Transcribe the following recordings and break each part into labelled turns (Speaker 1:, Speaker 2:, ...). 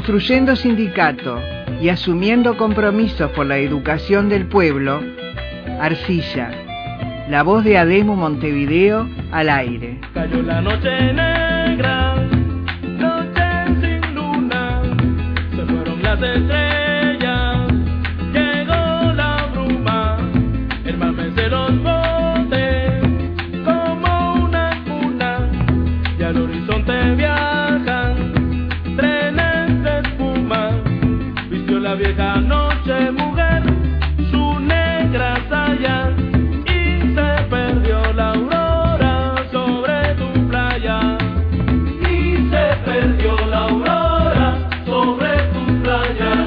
Speaker 1: Construyendo sindicato y asumiendo compromisos por la educación del pueblo, Arcilla, la voz de ADEMU Montevideo al aire.
Speaker 2: Cayó la noche negra, noche sin luna, se fueron las estrellas, llegó la bruma, el mar mece los botes como una cuna, y al horizonte viajan trenes de espuma, vistió la vieja noche mujer su negra saya. Perdió la aurora sobre tu playa, y se perdió la aurora sobre tu playa.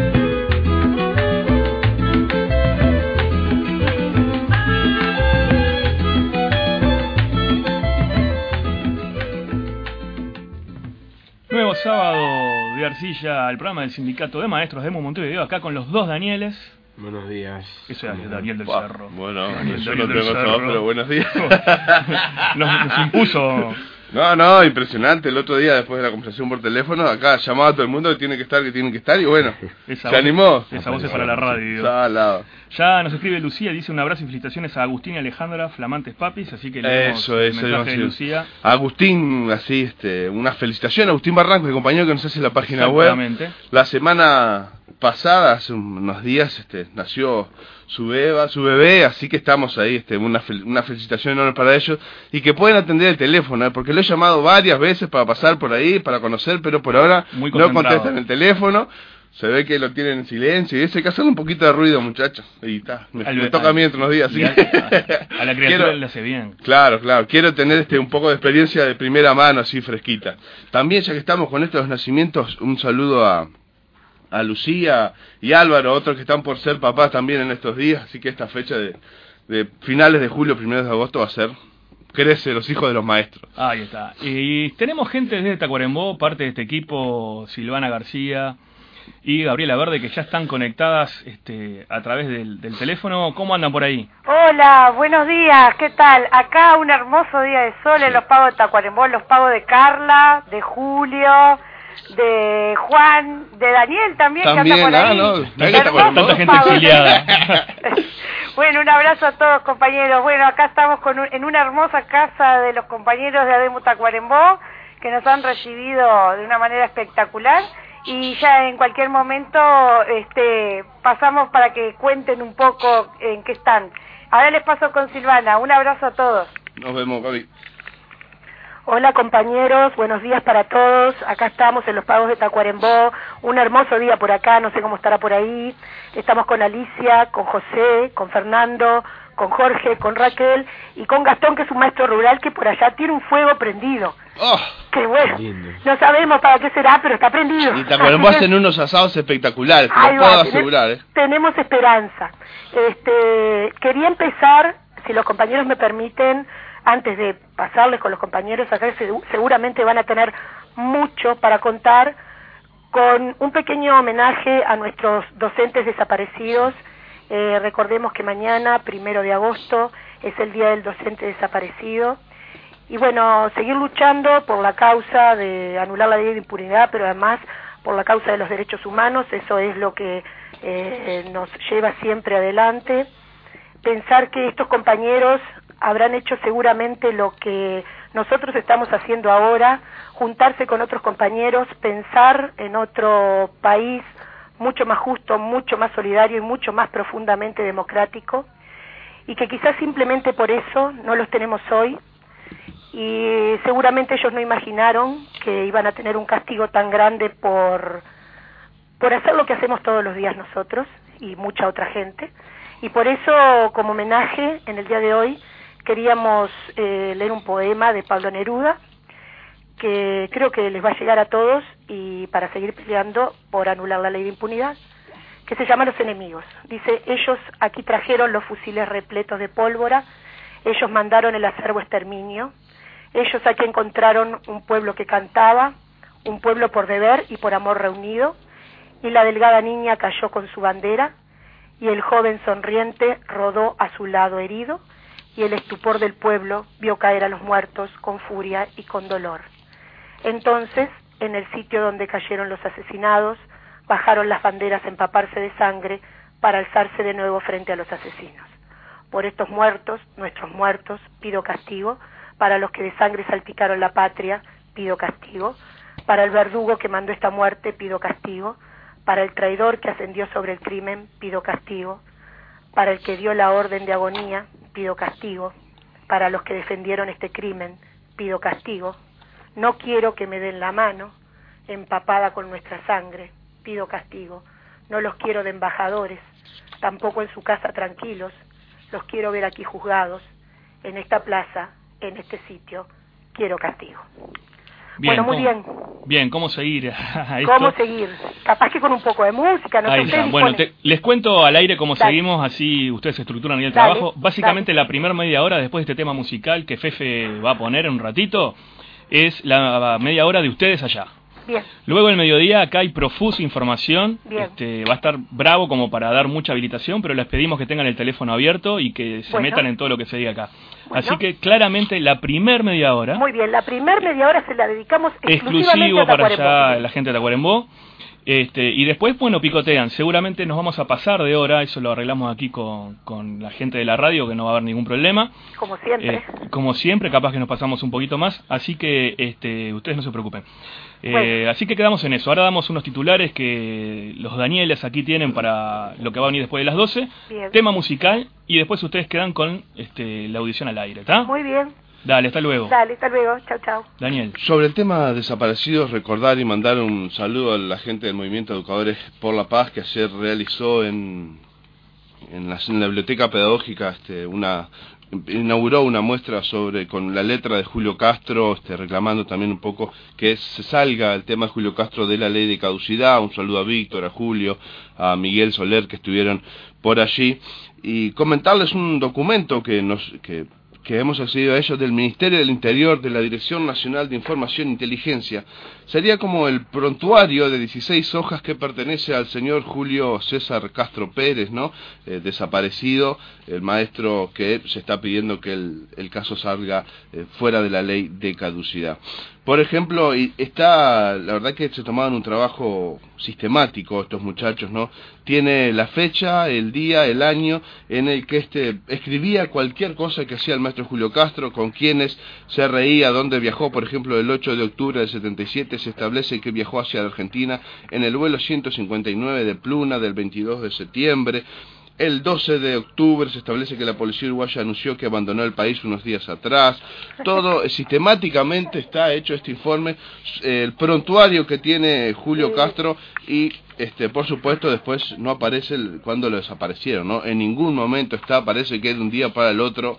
Speaker 3: Nuevo sábado de Arcilla, el programa del Sindicato de Maestros de ADEMU Montevideo, acá con los dos Danieles.
Speaker 4: Buenos días.
Speaker 3: Eso es Daniel del Cerro.
Speaker 4: Bueno,
Speaker 3: Daniel,
Speaker 4: yo
Speaker 3: Daniel
Speaker 4: no tengo todo, pero buenos días.
Speaker 3: Nos impuso.
Speaker 4: No, impresionante. El otro día, después de la conversación por teléfono, acá llamaba a todo el mundo que tiene que estar, y bueno, se animó.
Speaker 3: Esa voz es para la radio.
Speaker 4: Salado.
Speaker 3: Ya nos escribe Lucía, dice un abrazo y felicitaciones a Agustín y Alejandra, flamantes papis, así que leemos
Speaker 4: Eso
Speaker 3: el
Speaker 4: es,
Speaker 3: mensaje de Lucía.
Speaker 4: Agustín, así, una felicitación a Agustín Barranco, el compañero que nos hace la página web. La semana pasada, hace unos días, nació su bebé, así que estamos ahí, una felicitación enorme para ellos, y que pueden atender el teléfono, porque lo he llamado varias veces para pasar por ahí, para conocer, pero por ahora no contestan el teléfono. Se ve que lo tienen en silencio y ese que hacer un poquito de ruido, muchachos. Y está, me toca a mí entre unos días. Así
Speaker 3: a la criatura le hace bien.
Speaker 4: Claro, quiero tener un poco de experiencia de primera mano, así fresquita. También, ya que estamos con estos nacimientos, un saludo a Lucía y Álvaro, otros que están por ser papás también en estos días. Así que esta fecha de finales de julio, primeros de agosto va a ser... Crece los hijos de los maestros.
Speaker 3: Ahí está. Y tenemos gente desde Tacuarembó, parte de este equipo, Silvana García y Gabriela Verde, que ya están conectadas a través del teléfono. ¿Cómo andan por ahí?
Speaker 5: Hola, buenos días, ¿qué tal? Acá un hermoso día de sol en los pagos de Tacuarembó, los pagos de Carla, de Julio, de Juan, de Daniel también que anda por ahí.
Speaker 3: Tanta gente exiliada.
Speaker 5: Bueno, un abrazo a todos, compañeros. Bueno, acá estamos en una hermosa casa de los compañeros de ADEMU Tacuarembó, que nos han recibido de una manera espectacular, y ya en cualquier momento pasamos para que cuenten un poco en qué están. Ahora les paso con Silvana. Un abrazo a todos.
Speaker 4: Nos vemos, Gaby.
Speaker 5: Hola compañeros, buenos días para todos. Acá estamos en los pagos de Tacuarembó, un hermoso día por acá, no sé cómo estará por ahí. Estamos con Alicia, con José, con Fernando, con Jorge, con Raquel y con Gastón, que es un maestro rural que por allá tiene un fuego prendido.
Speaker 4: ¡Oh!
Speaker 5: ¡Qué bueno! Lindo. No sabemos para qué será, pero está prendido.
Speaker 4: Y Tacuarembó hacen unos asados espectaculares, te lo puedo asegurar.
Speaker 5: Tenemos esperanza. Quería empezar, si los compañeros me permiten, antes de pasarles con los compañeros, acá seguramente van a tener mucho para contar, con un pequeño homenaje a nuestros docentes desaparecidos. Recordemos que mañana, 1 de agosto, es el Día del Docente Desaparecido. Y bueno, seguir luchando por la causa de anular la ley de impunidad, pero además por la causa de los derechos humanos, eso es lo que nos lleva siempre adelante. Pensar que estos compañeros habrán hecho seguramente lo que nosotros estamos haciendo ahora, juntarse con otros compañeros, pensar en otro país mucho más justo, mucho más solidario y mucho más profundamente democrático, y que quizás simplemente por eso no los tenemos hoy, y seguramente ellos no imaginaron que iban a tener un castigo tan grande por hacer lo que hacemos todos los días nosotros y mucha otra gente, y por eso, como homenaje, en el día de hoy queríamos leer un poema de Pablo Neruda, que creo que les va a llegar a todos, y para seguir peleando por anular la ley de impunidad, que se llama Los Enemigos. Dice: ellos aquí trajeron los fusiles repletos de pólvora, ellos mandaron el acervo exterminio, ellos aquí encontraron un pueblo que cantaba, un pueblo por deber y por amor reunido, y la delgada niña cayó con su bandera, y el joven sonriente rodó a su lado herido, y el estupor del pueblo vio caer a los muertos con furia y con dolor. Entonces, en el sitio donde cayeron los asesinados, bajaron las banderas a empaparse de sangre para alzarse de nuevo frente a los asesinos. Por estos muertos, nuestros muertos, pido castigo. Para los que de sangre salpicaron la patria, pido castigo. Para el verdugo que mandó esta muerte, pido castigo. Para el traidor que ascendió sobre el crimen, pido castigo. Para el que dio la orden de agonía, pido castigo. Para los que defendieron este crimen, pido castigo. No quiero que me den la mano, empapada con nuestra sangre, pido castigo. No los quiero de embajadores, tampoco en su casa tranquilos. Los quiero ver aquí juzgados, en esta plaza, en este sitio. Quiero castigo.
Speaker 3: Bien,
Speaker 5: bueno, muy bien.
Speaker 3: Bien, ¿cómo seguir a esto?
Speaker 5: ¿Cómo seguir? Capaz que con un poco de música, no
Speaker 3: Ahí
Speaker 5: sé.
Speaker 3: está. Bueno, les cuento al aire cómo
Speaker 5: Dale.
Speaker 3: seguimos, así ustedes estructuran ahí el
Speaker 5: Dale,
Speaker 3: trabajo. Básicamente
Speaker 5: dale.
Speaker 3: la primera media hora después de este tema musical que Fefe va a poner en un ratito, es la media hora de ustedes allá.
Speaker 5: Bien.
Speaker 3: Luego el mediodía acá hay profusa información.
Speaker 5: Bien.
Speaker 3: Va a estar bravo como para dar mucha habilitación, pero les pedimos que tengan el teléfono abierto y que se
Speaker 5: Bueno.
Speaker 3: metan en todo lo que se diga acá.
Speaker 5: Bueno.
Speaker 3: Así que claramente la primer media hora,
Speaker 5: Muy bien, la primer media hora se la dedicamos exclusivamente
Speaker 3: exclusivo
Speaker 5: a
Speaker 3: para
Speaker 5: Tacuarembó.
Speaker 3: allá la gente de Tacuarembó. Y después, bueno, picotean. Seguramente nos vamos a pasar de hora, eso lo arreglamos aquí con la gente de la radio, que no va a haber ningún problema.
Speaker 5: Como siempre.
Speaker 3: Como siempre, capaz que nos pasamos un poquito más, así que ustedes no se preocupen.
Speaker 5: Bueno.
Speaker 3: Así que quedamos en eso. Ahora damos unos titulares que los Danieles aquí tienen para lo que va a venir después de las 12.
Speaker 5: Bien.
Speaker 3: Tema musical, y después ustedes quedan con la audición al aire, ¿está?
Speaker 5: Muy bien.
Speaker 3: Dale, hasta luego.
Speaker 5: Dale, hasta luego. Chau, chau.
Speaker 3: Daniel.
Speaker 4: Sobre el tema desaparecidos, recordar y mandar un saludo a la gente del Movimiento Educadores por la Paz, que ayer realizó en la biblioteca pedagógica inauguró una muestra con la letra de Julio Castro, reclamando también un poco que se salga el tema de Julio Castro de la ley de caducidad. Un saludo a Víctor, a Julio, a Miguel Soler, que estuvieron por allí, y comentarles un documento que hemos accedido a ellos del Ministerio del Interior, de la Dirección Nacional de Información e Inteligencia. Sería como el prontuario de 16 hojas que pertenece al señor Julio César Castro Pérez, ¿no? Desaparecido, el maestro que se está pidiendo que el caso salga fuera de la ley de caducidad. Por ejemplo, la verdad que se tomaban un trabajo sistemático estos muchachos, ¿no? Tiene la fecha, el día, el año en el que escribía cualquier cosa que hacía el maestro Julio Castro, con quienes se reía, dónde viajó. Por ejemplo, el 8 de octubre del 77 se establece que viajó hacia la Argentina en el vuelo 159 de Pluna del 22 de septiembre. El 12 de octubre se establece que la policía uruguaya anunció que abandonó el país unos días atrás. Todo sistemáticamente está hecho este informe, el prontuario que tiene Julio Castro, y por supuesto después no aparece cuando lo desaparecieron, ¿no? En ningún momento parece que de un día para el otro,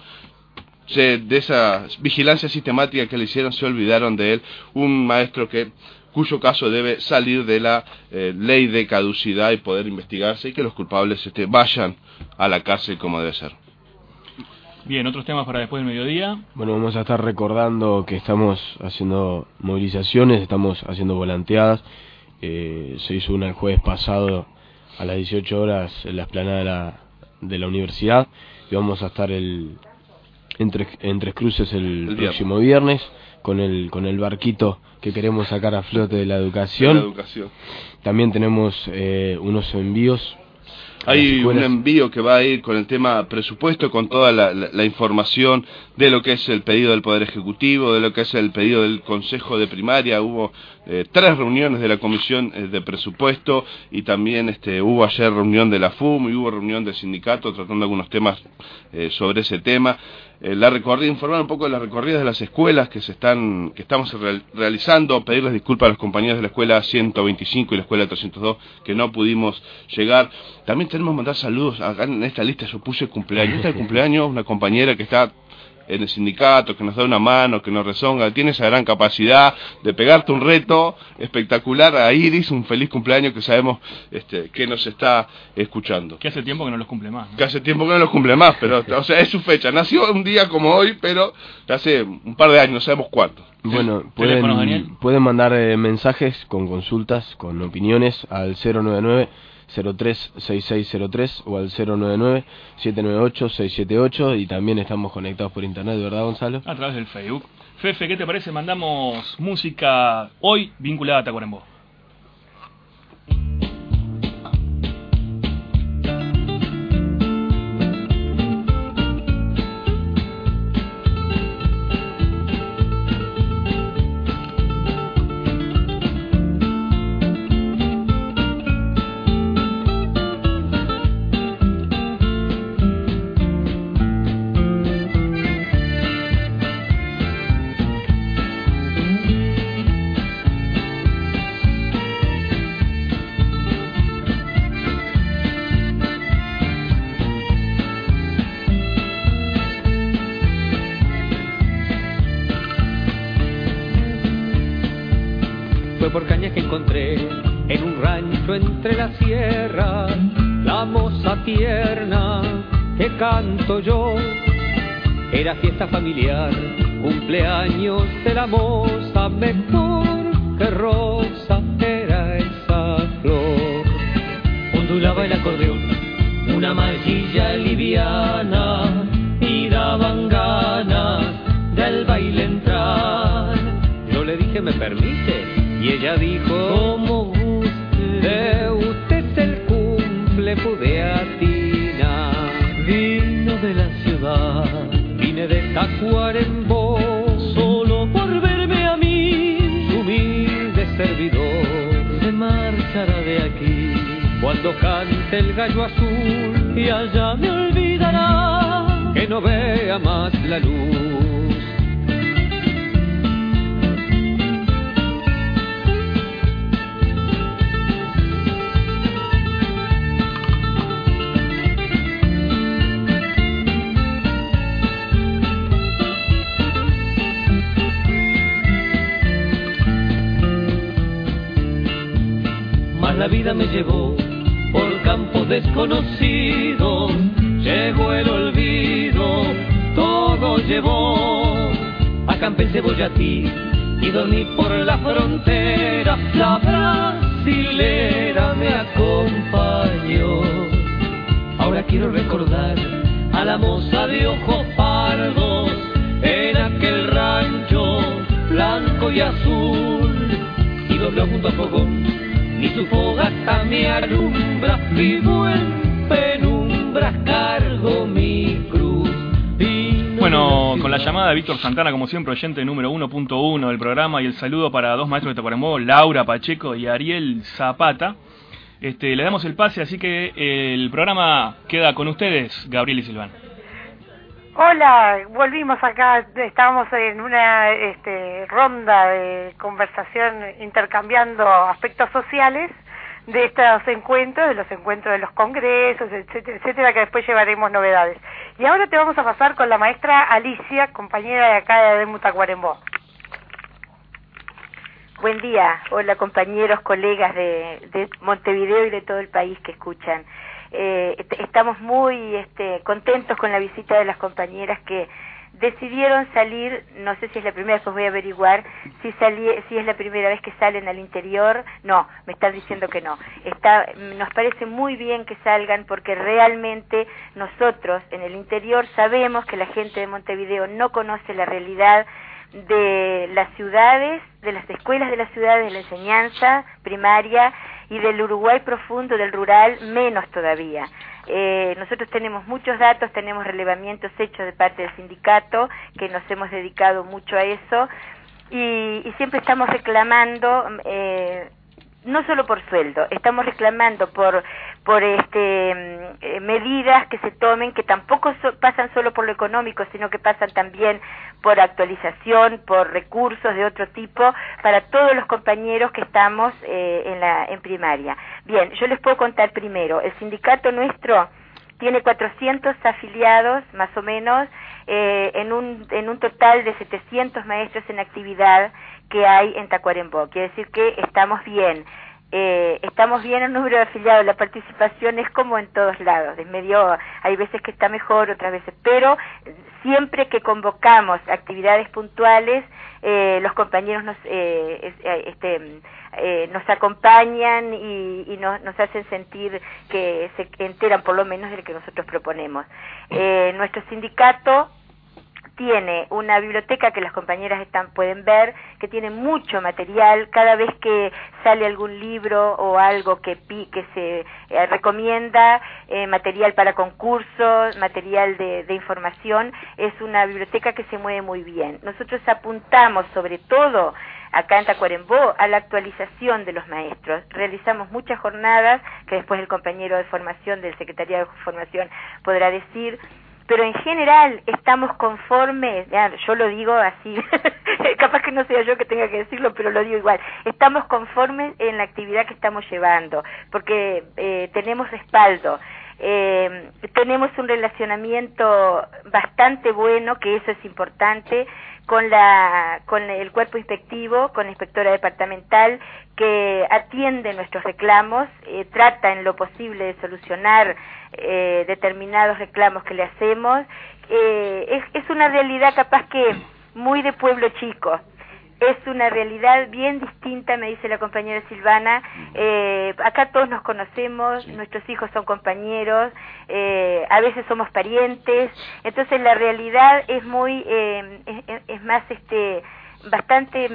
Speaker 4: de esa vigilancia sistemática que le hicieron, se olvidaron de él, un maestro cuyo caso debe salir de la ley de caducidad y poder investigarse, y que los culpables vayan a la cárcel como debe ser.
Speaker 3: Bien, otros temas para después del mediodía.
Speaker 6: Bueno, vamos a estar recordando que estamos haciendo movilizaciones, estamos haciendo volanteadas. Se hizo una el jueves pasado a las 18 horas en la explanada de la universidad, y vamos a estar en Tres Cruces el próximo viernes con el barquito que queremos sacar a flote de la educación. También tenemos unos envíos.
Speaker 4: Hay un envío que va a ir con el tema presupuesto, con toda la información de lo que es el pedido del Poder Ejecutivo, de lo que es el pedido del Consejo de Primaria. Hubo 3 reuniones de la Comisión de Presupuesto, y también hubo ayer reunión de la FUM, y hubo reunión del sindicato tratando algunos temas sobre ese tema. Informar un poco de las recorridas de las escuelas que estamos realizando, pedirles disculpas a los compañeros de la escuela 125 y la escuela 302 que no pudimos llegar. También tenemos que mandar saludos. Acá en esta lista yo puse cumpleaños. Esta de cumpleaños, una compañera que está en el sindicato, que nos da una mano, que nos rezonga, tiene esa gran capacidad de pegarte un reto espectacular. A Iris, un feliz cumpleaños, que sabemos que nos está escuchando.
Speaker 3: Que hace tiempo que no los cumple más, ¿no?
Speaker 4: Que hace tiempo que no los cumple más, pero o sea, es su fecha. Nació un día como hoy, pero hace un par de años, no sabemos cuánto.
Speaker 6: Bueno, pueden mandar mensajes con consultas, con opiniones al 099 036603 o al 099-798-678, y también estamos conectados por internet, ¿verdad, Gonzalo?
Speaker 3: A través del Facebook. Fefe, ¿qué te parece? Mandamos música hoy vinculada a Tacuarembó.
Speaker 7: Por cañas que encontré en un rancho entre las sierras, la moza tierna que canto yo. Era fiesta familiar, cumpleaños de la moza, mejor que rosa era esa flor. Ondulaba el acordeón, una marchilla liviana, y daban ganas del baile entrar. Yo le dije, ¿me permite? Y ella dijo, como guste, usted es el cumple, pude atinar. Vino de la ciudad, vine de Tacuarembó, solo por verme a mí, su humilde servidor. Se marchará de aquí cuando cante el gallo azul, y allá me olvidará que no vea más la luz. La vida me llevó por campos desconocidos, llegó el olvido, todo llevó. Acampé en Cebollatí y dormí por la frontera, la brasilera me acompañó. Ahora quiero recordar a la moza de ojos pardos en aquel rancho blanco y azul, y dobló junto a fogón. Ni su fogata me alumbra, vivo en penumbras, cargo mi cruz.
Speaker 3: Bueno, con la llamada de Víctor Santana, como siempre, oyente número 1.1 del programa, y el saludo para dos maestros de Tacuarembó, Laura Pacheco y Ariel Zapata, le damos el pase, así que el programa queda con ustedes, Gabriel y Silvana.
Speaker 5: Hola, volvimos acá, estábamos en una ronda de conversación intercambiando aspectos sociales de estos encuentros, de los congresos, etcétera, etcétera, que después llevaremos novedades. Y ahora te vamos a pasar con la maestra Alicia, compañera de acá de ADEMU Tacuarembó.
Speaker 8: Buen día, hola compañeros, colegas de Montevideo y de todo el país que escuchan. Estamos muy contentos con la visita de las compañeras que decidieron salir. No sé si es la primera vez, pues voy a averiguar si es la primera vez que salen al interior. No, me están diciendo que no. Nos parece muy bien que salgan, porque realmente nosotros en el interior sabemos que la gente de Montevideo no conoce la realidad de las ciudades, de las escuelas de las ciudades, de la enseñanza primaria, y del Uruguay profundo, del rural, menos todavía. Nosotros tenemos muchos datos, tenemos relevamientos hechos de parte del sindicato, que nos hemos dedicado mucho a eso, y siempre estamos reclamando, no solo por sueldo, estamos reclamando por medidas que se tomen, que tampoco pasan solo por lo económico, sino que pasan también por actualización, por recursos de otro tipo, para todos los compañeros que estamos en primaria. Bien, yo les puedo contar primero, el sindicato nuestro tiene 400 afiliados, más o menos, en un total de 700 maestros en actividad que hay en Tacuarembó. Quiere decir que estamos bien. estamos bien en número de afiliados, la participación es como en todos lados, hay veces que está mejor, otras veces, pero siempre que convocamos actividades puntuales, los compañeros nos acompañan y nos hacen sentir que se enteran por lo menos de lo que nosotros proponemos. Nuestro sindicato tiene una biblioteca que las compañeras pueden ver, que tiene mucho material. Cada vez que sale algún libro o algo que se recomienda, material para concursos, material de información, es una biblioteca que se mueve muy bien. Nosotros apuntamos sobre todo acá en Tacuarembó a la actualización de los maestros. Realizamos muchas jornadas, que después el compañero de formación del Secretariado de Formación podrá decir, pero en general estamos conformes, yo lo digo así, capaz que no sea yo que tenga que decirlo, pero lo digo igual, estamos conformes en la actividad que estamos llevando, porque tenemos respaldo, tenemos un relacionamiento bastante bueno, que eso es importante, con el cuerpo inspectivo, con la inspectora departamental, que atiende nuestros reclamos, trata en lo posible de solucionar determinados reclamos que le hacemos. Es una realidad capaz que muy de pueblo chico, es una realidad bien distinta, me dice la compañera Silvana. Acá todos nos conocemos, sí. Nuestros hijos son compañeros, a veces somos parientes, entonces la realidad es muy, es más bastante,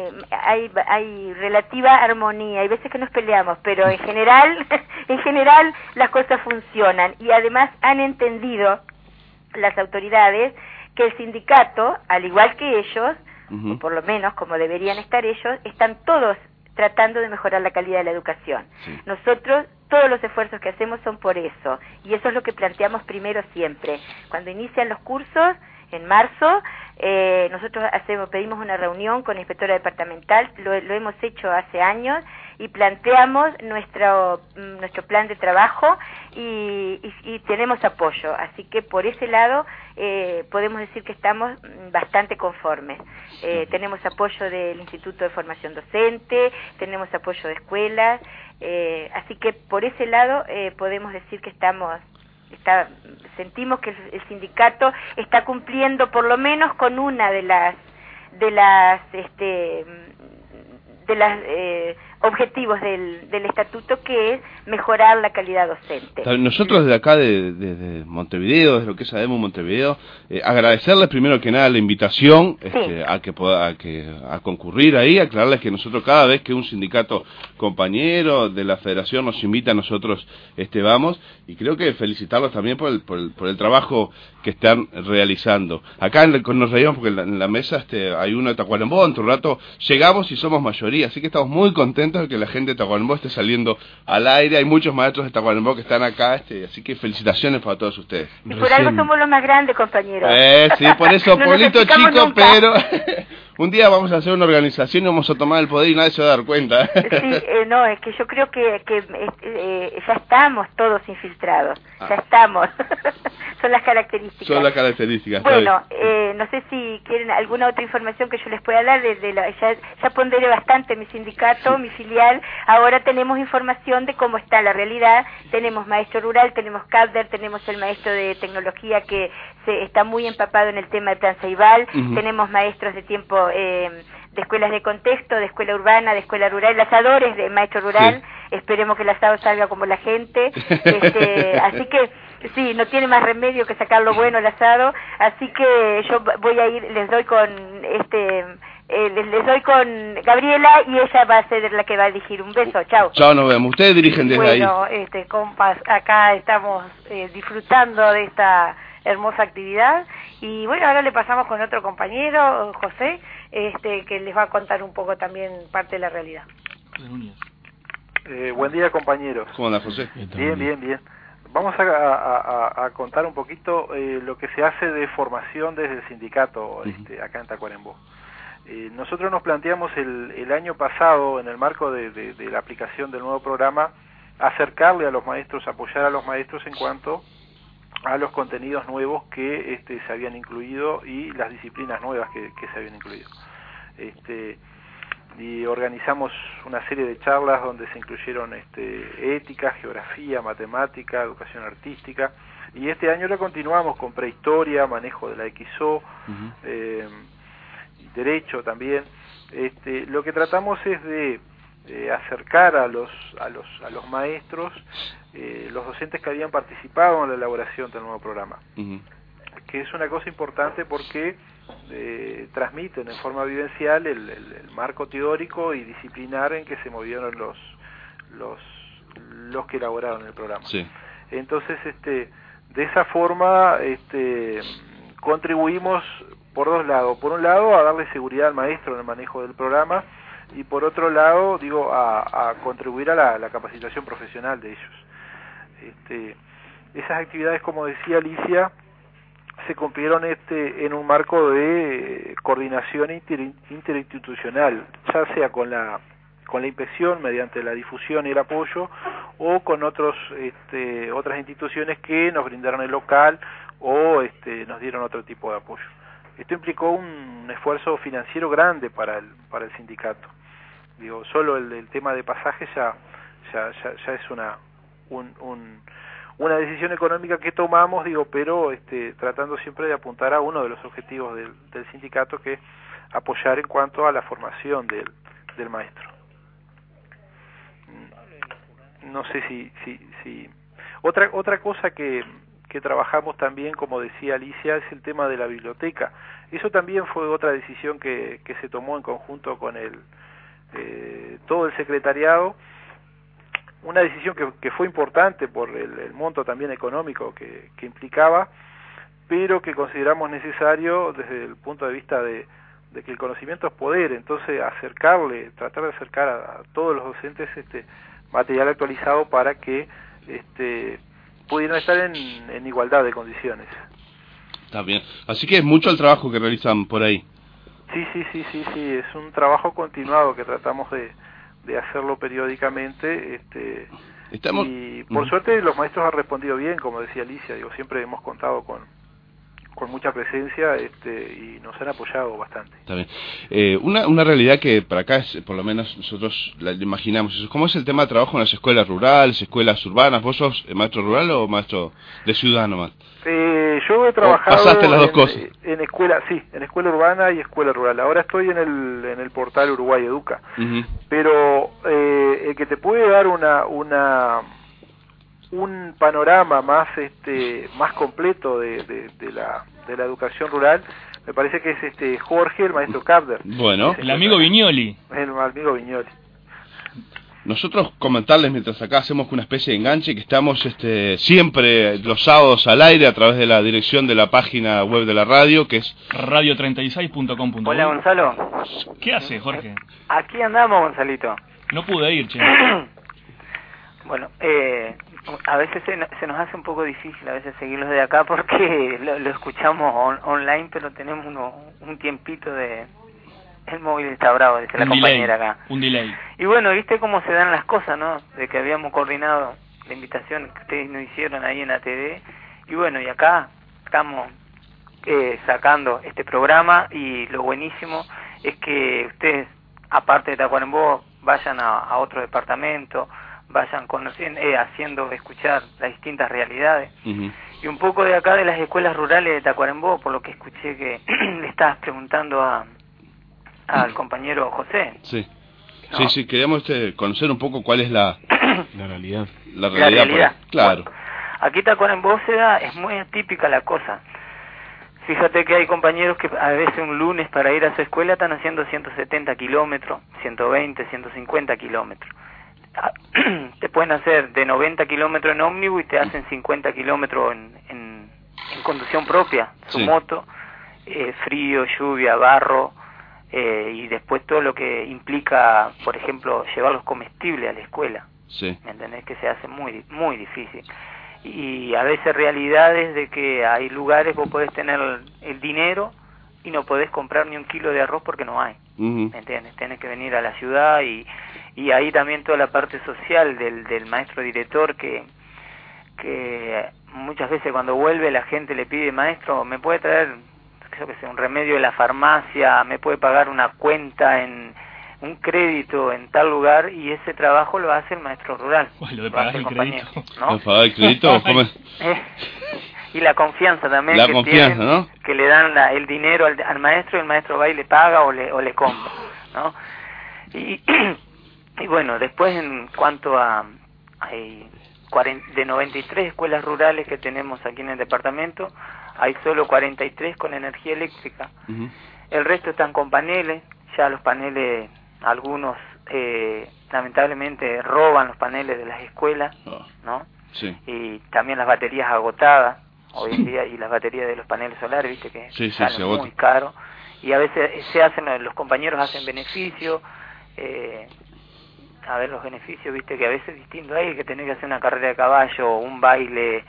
Speaker 8: hay relativa armonía, hay veces que nos peleamos, pero en general las cosas funcionan, y además han entendido las autoridades que el sindicato, al igual que ellos, o por lo menos como deberían estar ellos, están todos tratando de mejorar la calidad de la educación. Sí. Nosotros, todos los esfuerzos que hacemos son por eso, y eso es lo que planteamos primero siempre. Cuando inician los cursos, en marzo, nosotros pedimos una reunión con la inspectora departamental, lo hemos hecho hace años, y planteamos nuestro plan de trabajo y tenemos apoyo, así que por ese lado podemos decir que estamos bastante conformes. Tenemos apoyo del Instituto de Formación Docente, tenemos apoyo de escuelas, así que por ese lado podemos decir que sentimos que el sindicato está cumpliendo por lo menos con una de las objetivos del estatuto, que es mejorar la calidad docente.
Speaker 4: Nosotros desde acá, desde Montevideo, desde lo que es ADEMU Montevideo, agradecerles primero que nada la invitación, sí, a concurrir ahí, aclararles que nosotros cada vez que un sindicato compañero de la federación nos invita, nosotros vamos, y creo que felicitarlos también por el trabajo que están realizando. Acá nos reímos porque en la mesa hay uno de Tacuarembó, en un rato llegamos y somos mayoría, así que estamos muy contentos de que la gente de Tacuarembó esté saliendo al aire. Hay muchos maestros de Tacuarembó que están acá, así que felicitaciones para todos ustedes.
Speaker 8: Y por algo somos los más grandes, compañeros.
Speaker 4: Sí, por eso, no pueblito chico, nunca. Pero un día vamos a hacer una organización y vamos a tomar el poder y nadie se va a dar cuenta.
Speaker 8: Sí, no, es que yo creo que ya estamos todos infiltrados, ya estamos. Son las características.
Speaker 4: Son las características.
Speaker 8: Bueno, no sé si quieren alguna otra información que yo les pueda dar. Ya ponderé bastante mi sindicato, sí, mi filial. Ahora tenemos información de cómo está la realidad. Tenemos maestro rural, tenemos CADER, tenemos el maestro de tecnología que está muy empapado en el tema de Plan Ceibal. Tenemos maestros de tiempo de escuelas de contexto, de escuela urbana, de escuela rural, asadores de maestro rural. Sí. Esperemos que el asado salga como la gente. Así que sí, no tiene más remedio que sacar lo bueno el asado, así que yo voy a ir, les doy con con Gabriela, y ella va a ser la que va a dirigir. Un beso, chao.
Speaker 4: Chao, nos vemos. Ustedes dirigen desde ahí.
Speaker 9: Bueno, compas, acá estamos disfrutando de esta hermosa actividad, y bueno, ahora le pasamos con otro compañero, José, que les va a contar un poco también parte de la realidad.
Speaker 10: Buen día, compañeros.
Speaker 4: ¿Cómo anda, José?
Speaker 10: Bien. Vamos a contar un poquito lo que se hace de formación desde el sindicato acá en Tacuarembó. Nosotros nos planteamos el año pasado, en el marco de la aplicación del nuevo programa, acercarle a los maestros, apoyar a los maestros en cuanto a los contenidos nuevos que se habían incluido y las disciplinas nuevas que se habían incluido. y organizamos una serie de charlas donde se incluyeron ética, geografía, matemática, educación artística, y este año lo continuamos con prehistoria, manejo de la XO, derecho también. Lo que tratamos es de acercar a los maestros, los docentes que habían participado en la elaboración del nuevo programa, que es una cosa importante porque transmiten en forma vivencial el marco teórico y disciplinar en que se movieron los que elaboraron el programa. Sí. Entonces, de esa forma, contribuimos por dos lados. Por un lado, a darle seguridad al maestro en el manejo del programa, y por otro lado, a contribuir a la capacitación profesional de ellos. Esas actividades, como decía Alicia, se cumplieron en un marco de coordinación interinstitucional, ya sea con la inspección mediante la difusión y el apoyo, o con otras instituciones que nos brindaron el local o nos dieron otro tipo de apoyo. Esto implicó un esfuerzo financiero grande para el sindicato. Solo el tema de pasajes ya es una decisión económica que tomamos, pero tratando siempre de apuntar a uno de los objetivos del sindicato, que es apoyar en cuanto a la formación del maestro. No sé si otra cosa que trabajamos también, como decía Alicia, es el tema de la biblioteca. Eso también fue otra decisión que se tomó en conjunto con todo el secretariado, una decisión que fue importante por el monto también económico que implicaba, pero que consideramos necesario desde el punto de vista de que el conocimiento es poder. Entonces tratar de acercar a todos los docentes material actualizado para que pudieran estar en igualdad de condiciones.
Speaker 4: Está bien. Así que es mucho el trabajo que realizan por ahí.
Speaker 10: Sí, es un trabajo continuado que tratamos de hacerlo periódicamente, y por suerte los maestros han respondido bien, como decía Alicia. Siempre hemos contado con mucha presencia, y nos han apoyado bastante.
Speaker 4: Está bien. Una realidad que para acá es, por lo menos nosotros la imaginamos, ¿cómo es el tema de trabajo en las escuelas rurales, escuelas urbanas? ¿Vos sos maestro rural o maestro de ciudad nomás?
Speaker 10: Yo he trabajado
Speaker 4: las dos cosas.
Speaker 10: En escuela urbana y escuela rural. Ahora estoy en el portal Uruguay Educa. Pero el que te puede dar un panorama más completo de la educación rural, me parece que es Jorge, el maestro Carder.
Speaker 3: Bueno, el amigo Viñoli.
Speaker 10: El amigo Viñoli.
Speaker 4: Nosotros comentarles, mientras acá hacemos una especie de enganche, que estamos siempre los sábados al aire a través de la dirección de la página web de la radio, que es
Speaker 3: radio36.com.uy.
Speaker 11: Hola, Gonzalo.
Speaker 3: ¿Qué hace, Jorge?
Speaker 11: Aquí andamos, Gonzalito.
Speaker 3: No pude ir, che.
Speaker 11: Bueno, a veces se nos hace un poco difícil a veces seguirlos de acá porque lo escuchamos online, pero tenemos un tiempito el móvil está bravo, dice la compañera acá.
Speaker 3: Un delay.
Speaker 11: Y bueno, viste cómo se dan las cosas, ¿no? De que habíamos coordinado la invitación que ustedes nos hicieron ahí en la TV. Y bueno, y acá estamos sacando este programa, y lo buenísimo es que ustedes, aparte de Tacuarembó, vayan a otro departamento, vayan conociendo, haciendo escuchar las distintas realidades. Y un poco de acá de las escuelas rurales de Tacuarembó, por lo que escuché que le estabas preguntando al compañero José.
Speaker 4: Sí. ¿No? Sí, queríamos conocer un poco cuál es la realidad. La
Speaker 11: realidad.
Speaker 4: Claro.
Speaker 11: Bueno, aquí Tacuarembó es muy atípica la cosa. Fíjate que hay compañeros que a veces un lunes para ir a su escuela están haciendo 170 kilómetros, 120, 150 kilómetros. Te pueden hacer de 90 kilómetros en ómnibus y te hacen 50 kilómetros en conducción propia, su moto, frío, lluvia, barro, y después todo lo que implica, por ejemplo, llevar los comestibles a la escuela.
Speaker 4: Sí.
Speaker 11: ¿Me entendés? Que se hace muy, muy difícil. Y a veces realidades de que hay lugares vos podés tener el dinero y no podés comprar ni un kilo de arroz porque no hay. ¿Me entiendes? Tenés que venir a la ciudad, y ahí también toda la parte social del maestro director que muchas veces cuando vuelve la gente le pide: maestro, ¿me puede traer un remedio de la farmacia? ¿Me puede pagar una cuenta en un crédito en tal lugar y ese trabajo lo hace el maestro rural.
Speaker 3: Lo de pagar el crédito.
Speaker 11: ¿No?
Speaker 4: ¿Lo de pagar el crédito?
Speaker 11: Y la confianza también
Speaker 4: la
Speaker 11: que
Speaker 4: confianza,
Speaker 11: tienen,
Speaker 4: ¿no?
Speaker 11: que le dan el dinero al maestro y el maestro va y le paga o le compra, ¿no? Y bueno, después en cuanto a de 93 escuelas rurales que tenemos aquí en el departamento, hay solo 43 con energía eléctrica. El resto están con paneles. Ya los paneles, algunos lamentablemente roban los paneles de las escuelas, ¿no? Sí. Y también las baterías agotadas hoy en día, y las baterías de los paneles solares, viste que salen muy caro, y a veces los compañeros hacen beneficio. A ver, los beneficios, viste que a veces es distinto, hay que tener que hacer una carrera de caballo, un baile,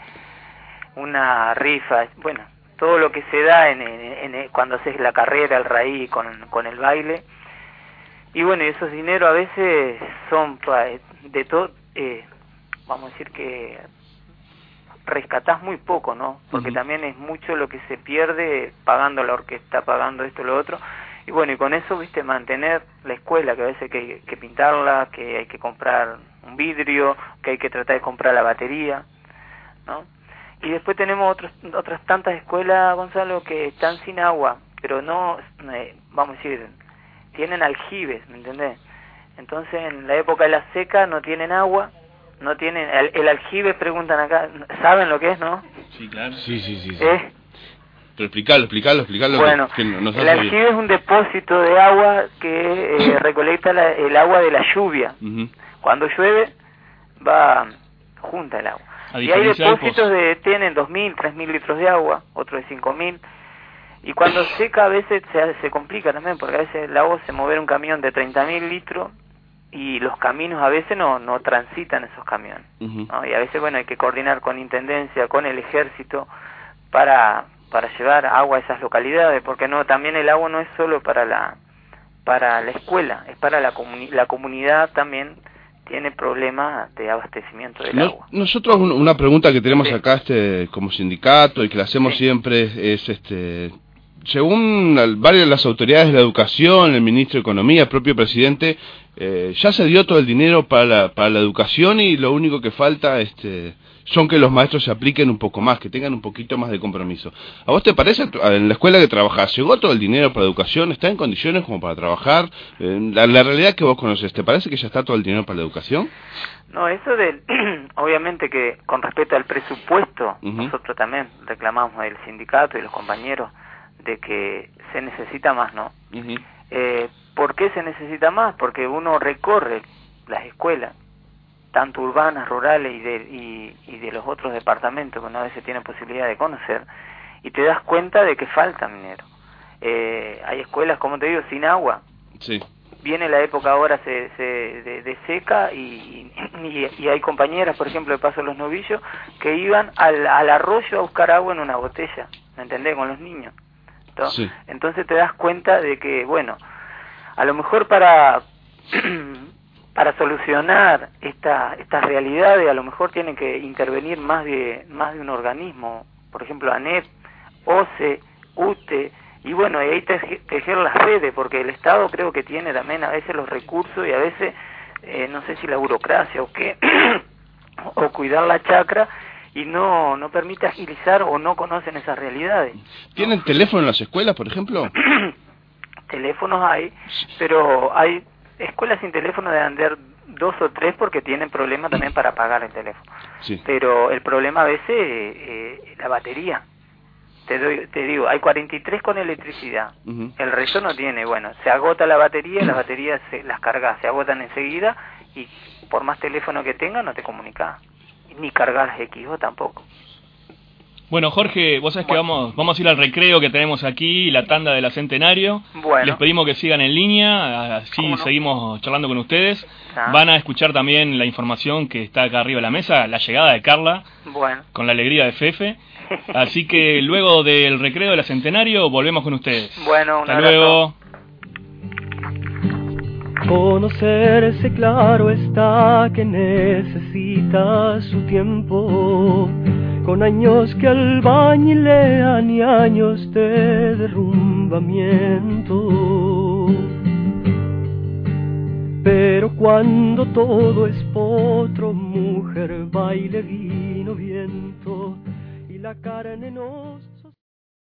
Speaker 11: una rifa, bueno, todo lo que se da cuando haces la carrera, el raíz con el baile. Y bueno, y esos dineros a veces son de todo, vamos a decir que rescatás muy poco, ¿no? Porque también es mucho lo que se pierde pagando la orquesta, pagando esto y lo otro. Y bueno, y con eso, viste, mantener la escuela, que a veces hay que pintarla, que hay que comprar un vidrio, que hay que tratar de comprar la batería, ¿no? Y después tenemos otras tantas escuelas, Gonzalo, que están sin agua, pero no, vamos a decir, tienen aljibes, ¿me entendés? Entonces, en la época de la seca no tienen agua, no tienen... El aljibe, preguntan acá, ¿saben lo que es, no?
Speaker 3: Sí, claro.
Speaker 6: Sí.
Speaker 4: Pero explicarlo.
Speaker 11: Bueno,
Speaker 4: que nos
Speaker 11: el aljibe es un depósito de agua que recolecta el agua de la lluvia. Cuando llueve, va junta el agua. Y hay depósitos tienen 2.000, 3.000 litros de agua, otros de 5.000. Y cuando seca a veces se complica también, porque a veces el agua se mueve un camión de 30.000 litros y los caminos a veces no transitan esos camiones, ¿no? Y a veces, bueno, hay que coordinar con Intendencia, con el Ejército para llevar agua a esas localidades, porque también el agua no es solo para la escuela, es para la comunidad también. Tiene problemas de abastecimiento del agua.
Speaker 4: Nosotros una pregunta que tenemos acá como sindicato y que la hacemos siempre es según varias de las autoridades de la educación, el ministro de Economía, el propio presidente, ya se dio todo el dinero para la educación y lo único que falta son que los maestros se apliquen un poco más, que tengan un poquito más de compromiso. ¿A vos te parece, en la escuela que trabajás, llegó todo el dinero para la educación? ¿Está en condiciones como para trabajar? La realidad que vos conoces, ¿te parece que ya está todo el dinero para la educación?
Speaker 11: No, eso obviamente que con respecto al presupuesto, nosotros también reclamamos del sindicato y los compañeros de que se necesita más, ¿no? ¿Por qué se necesita más? Porque uno recorre las escuelas, tanto urbanas, rurales y de los otros departamentos que uno a veces tiene posibilidad de conocer, y te das cuenta de que falta dinero. Hay escuelas, como te digo, sin agua. Sí. Viene la época ahora de seca y hay compañeras, por ejemplo, de Paso de los Novillos, que iban al arroyo a buscar agua en una botella, ¿me entendés? Con los niños. Entonces te das cuenta de que, bueno, a lo mejor para solucionar estas realidades, a lo mejor tienen que intervenir más de un organismo, por ejemplo, ANEP, OCE, UTE, y bueno, y ahí tejer las redes, porque el Estado creo que tiene también a veces los recursos y a veces, no sé si la burocracia o qué, o cuidar la chacra, y no permite agilizar o no conocen esas realidades.
Speaker 4: ¿Tienen teléfono en las escuelas, por ejemplo?
Speaker 11: Teléfonos hay, pero hay escuelas sin teléfono de andar 2 o 3 porque tienen problemas también para pagar el teléfono. Sí. Pero el problema a veces la batería. Te digo, hay 43 con electricidad. El resto no tiene. Bueno, se agota la batería, las baterías las cargas se agotan enseguida y por más teléfono que tengas no te comunicas. Ni cargar equipo tampoco.
Speaker 3: Bueno, Jorge, vos sabés que vamos a ir al recreo que tenemos aquí, la tanda de la Centenario. Bueno. Les pedimos que sigan en línea, así seguimos charlando con ustedes. Van a escuchar también la información que está acá arriba de la mesa, la llegada de Carla, con la alegría de Fefe. Así que luego del recreo de la Centenario volvemos con ustedes.
Speaker 11: Bueno,
Speaker 3: hasta luego.
Speaker 2: Conocerse, claro está, que necesita su tiempo, con años que albañilean y años de derrumbamiento.
Speaker 12: cuando todo es potro, mujer, baile, vino, viento, y la carne nos